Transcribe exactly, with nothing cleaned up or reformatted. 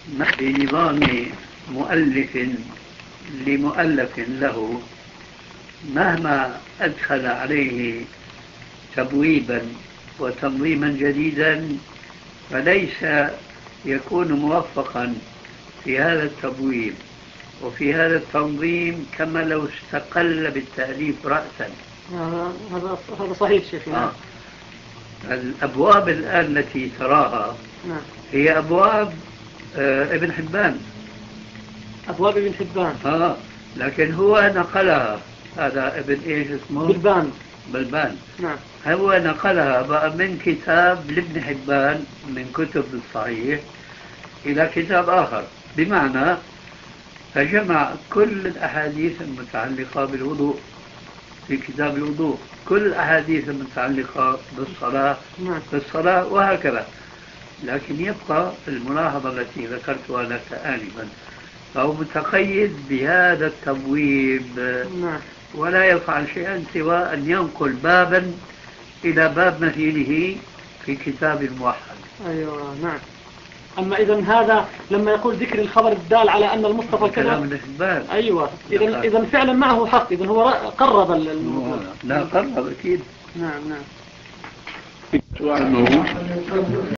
بنظام مؤلف لمؤلف له مهما أدخل عليه تبويبا وتنظيما جديدا فليس يكون موفقا في هذا التبويب وفي هذا التنظيم كما لو استقل بالتأليف رأسا. هذا هذا صحيح شيخنا. آه. الأبواب الآن التي تراها نعم. هي أبواب آه ابن حبان، أبواب ابن حبان آه. لكن هو نقلها، هذا ابن إيش اسمه؟ بلبان. بلبان نعم. هو نقلها بقى من كتاب لابن حبان من كتب الصحيح إلى كتاب آخر، بمعنى فجمع كل الأحاديث المتعلقة بالوضوء في كتاب الوضوء، كل الأحاديث المتعلقة بالصلاة في الصلاة وهكذا. لكن يبقى الملاحظة التي ذكرتها لك آنفا، فهو متقيد بهذا التبويب ولا يفعل شيئا سوى أن ينقل بابا إلى باب مثيله في كتاب موحد. أيوة نعم. أما إذن هذا لما يقول ذكر الخبر الدال على أن المصطفى كلام كذا، أيوة إذن إذن فعلا معه حق، إذن هو قرب الموضوع. لا قرب أكيد. نعم نعم.